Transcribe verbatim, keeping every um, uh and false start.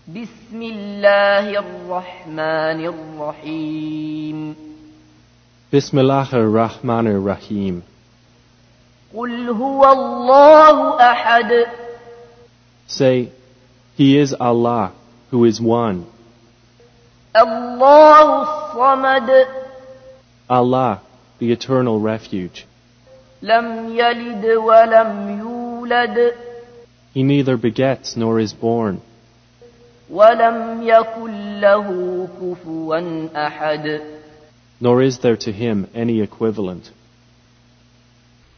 بسم الله الرحمن الرحيم Bismillahir Rahmanir Rahim. قل هو الله أحد Say, He is Allah, who is one. الله الصمد Allah, the eternal refuge. لم يلد ولم يولد He neither begets nor is born, ولم يكن له كفوا أحد nor is there to Him any equivalent.